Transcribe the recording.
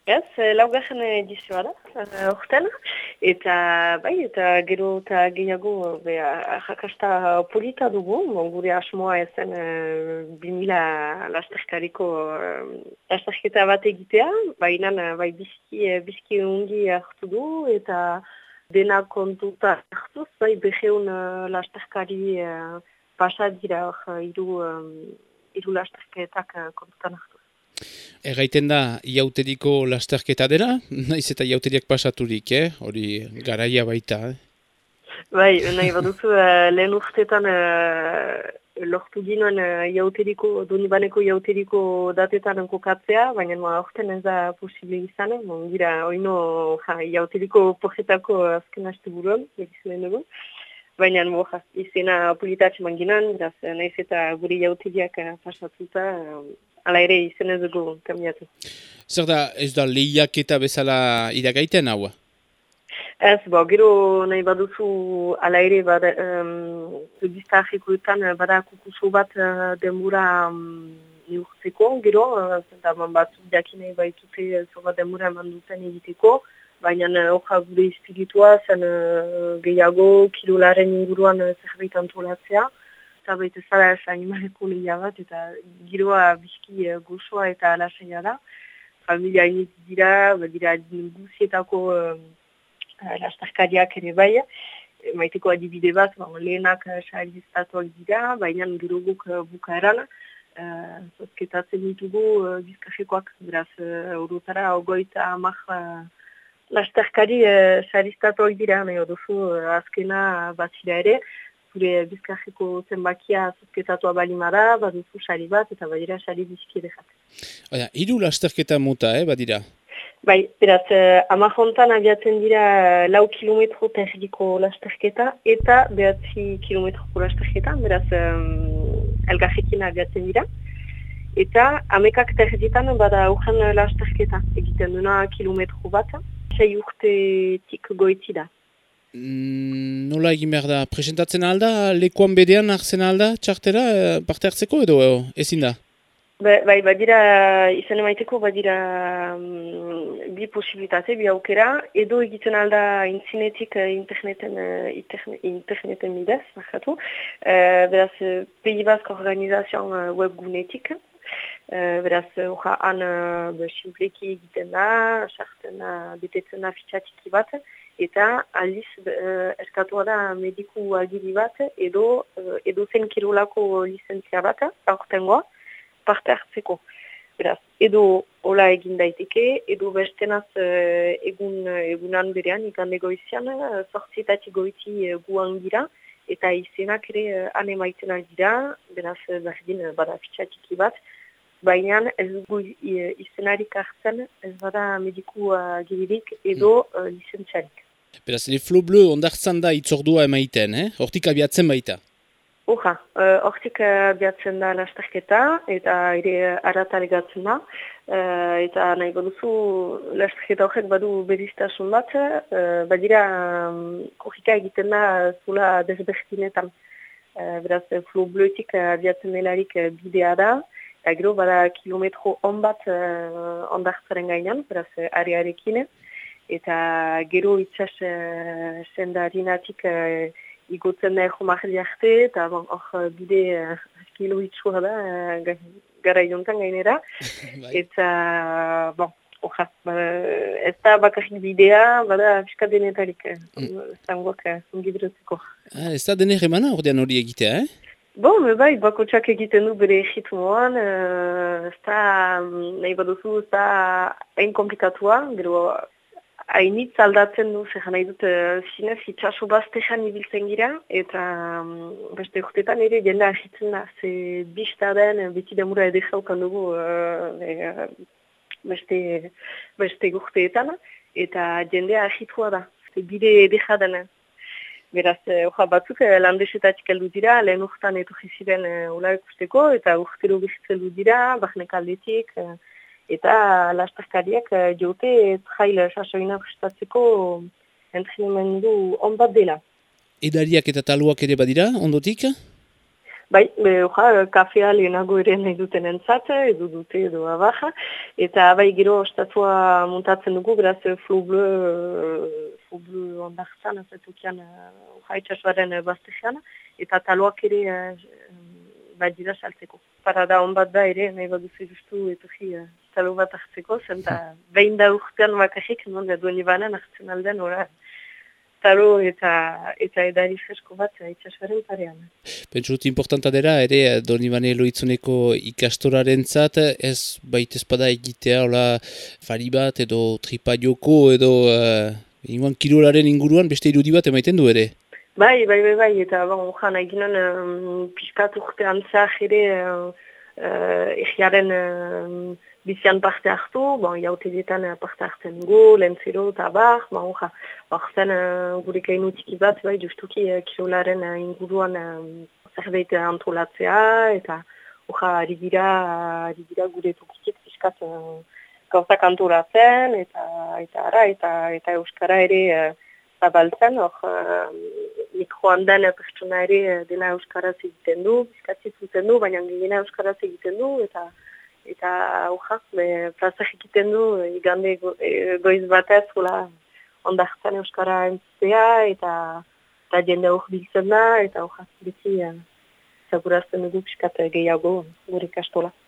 Ez, laugarren edizioa da, orten, eta gero eta gehiago jakasta polita dugu, gure asmoa ezen 2000 lasterketa bat egitea, baina bizki ungi hartu du, eta dena kontuta hartuz, beheun lasterkari pasa dira hiru lasterketak kontutan hartuz. Erraiten da, iauteriko lasterketa dela, naiz eta iauteriak pasaturik, hori garaia baita. Bai, nahi baduzu, lehen urtetan lortu ginoen Donibaneko iauteriko datetan kokatzea, baina orten ez da posible izan, gira, oino iauteriko porretako azken haste buruan, egizuen dugu. Baina izena politatzen manginan, nahiz eta gure iauteriak pasatuta, ala ere izen ez dugu kamiatu. Zer da, ez da lehiaketa bezala iragaiten hau? Ez, gero nahi baduzu ala ere bizta afrikoetan bada kukuso bat denbora neurtzeko, gero, batzuk jakinei baitute zoba denbora eman duten egiteko, baina hoja gure espiritua zen gehiago kilolaren inguruan zerbait antolatzea, eta baita zara animaleko lehia bat, eta giroa bizki gozoa eta alasaia da. Familia iniz dira guzietako lasterkariak ere bai, maiteko adibide bat, lehenak sariztatuak dira, baina gero guk bukaeran, zozketatzen ditugu bizkasekoak, beraz, orotara, ogoita amak lasterkari sariztatuak dira, nahi duzu azkena batzira ere, zure bizkajeko zenbakia zozketatua balimara, baduzu sari bat, eta badira sari bizki edekat. Hiru lasterketa muta, badira? Bai, beraz, amajontan abiatzen dira 4 kilometro terdiko lasterketa, eta 9 kilometroko lasterketa, beraz, elgarrekin abiatzen dira. Eta amekak terditan bada urgen lasterketa, egiten duna kilometro bat, 6 urtetik goiti da. Nola egin behar da? Presentatzen alda, lekuan bedean hartzen alda, txartera, parte hartzeko edo ezin da? Bai, badira, izan emaiteko badira bi posibilitate, bi aukera, edo egiten alda intzinetik interneten bidez, markatu. Beraz, Pays Basque Organizazioan webgunetik. Beraz, han siupleki egiten da, sartzen betetzen da fitxatiki bat, eta aldiz eskatua da mediku agiri bat, edo zen kirolako lizentzia bat, aurtengoa, parte hartzeko. Beraz, edo hola egin daiteke, edo bestenaz egunan berean, ikande goizian, 8 goiti guan gira, eta izenak ere anemaiten dira, beraz, berdin bada fitxatiki bat, baina ez dugu izenarik hartzen, ez bada mediku agiririk edo lizentziarik. Beraz, Le Flot Bleu ondartzan da itzordua emaiten, hortik abiatzen baita? Hortik abiatzen da lasterketa, eta ere aratalegatzen da, eta nahi baduzu lasterketa horrek badu beriztasun bat, badira korrika egiten da zula desbertinetan. Beraz, Flot Bleutik abiatzen delarik bidea da, eta gero bada kilometro on bat ondartzaren gainan, beraz, arearekin, eta gero itxas sendarinatik igotzen da erromarri arte, eta hor bide kilo itxua da, gara jontan gainera, eta ez da bakarrik bidea, bada fiskat denetarik, zangoak ungibretzeko. Ez da dener emana ordean hori egitea, Bai, bakotxak egiten du bere egitumoan, ez da, nahi baduzu, ez da hain komplikatua, gero hainitz aldatzen du, zer nahi dut, zinez itxaso baztexan ibiltzen gira, eta beste urtetan ere jendea ahitzen da, ze bizta den, beti demura edexaukan dugu beste urteetan, eta jendea ahitua da, bide edexa dena. Beraz, batzuk landesetatik heldu dira, lehen urtean etorri ziren ula ikusteko, eta urtero bizitzeldu dira, bahnek aldetik, eta lasterkariak jote trail sasoina prestatzeko entrenemendu on bat dela. Edariak eta taluak ere badira, ondotik? Bai, kafea lehenago ere nahi duten entzat, edo dute edo abaja, eta bai gero ostatua montatzen dugu, beraz Flou Bleu ondartzan, azatukian itxasuaren baztean, eta taloak ere bat dira saltzeko. Parada hon bat da ere, nahi baduzu justu etuji talo bat hartzeko, zenta behin da urtean bakarrik, non duen ibanen hartzen alden, ora, talo eta edari fresko bat itxasuaren parean. Pentsut importanta dela, ere Donibane Loitzoneko ikastoraren zat, ez baitezpada egitea, hola, fari bat, edo tripa joko, edo inguan kirolaren inguruan beste irudi bat emaiten du ere. Bai, eta jan eginen pixkat urtean zah ere egiaren bizian parte hartu, jautegetan parte hartzen dugu, lentzero eta bar, zen gure kainu txiki bat, bai, justuki kirolaren inguruan zerbait antolatzea, eta ari gira gure tokitik pixkat gauzak antolatzen, eta euskara ere zabaltzen, mikroan den pertsona ere dena euskaraz egiten du, bizkatzi zuten du, baina gehiena euskaraz egiten du, eta plazak egiten du, igande goiz batez, ondartzen euskara entzea, eta jende hor biltzen da, eta beti segurazten dugu bizkat gehiago gure kastola.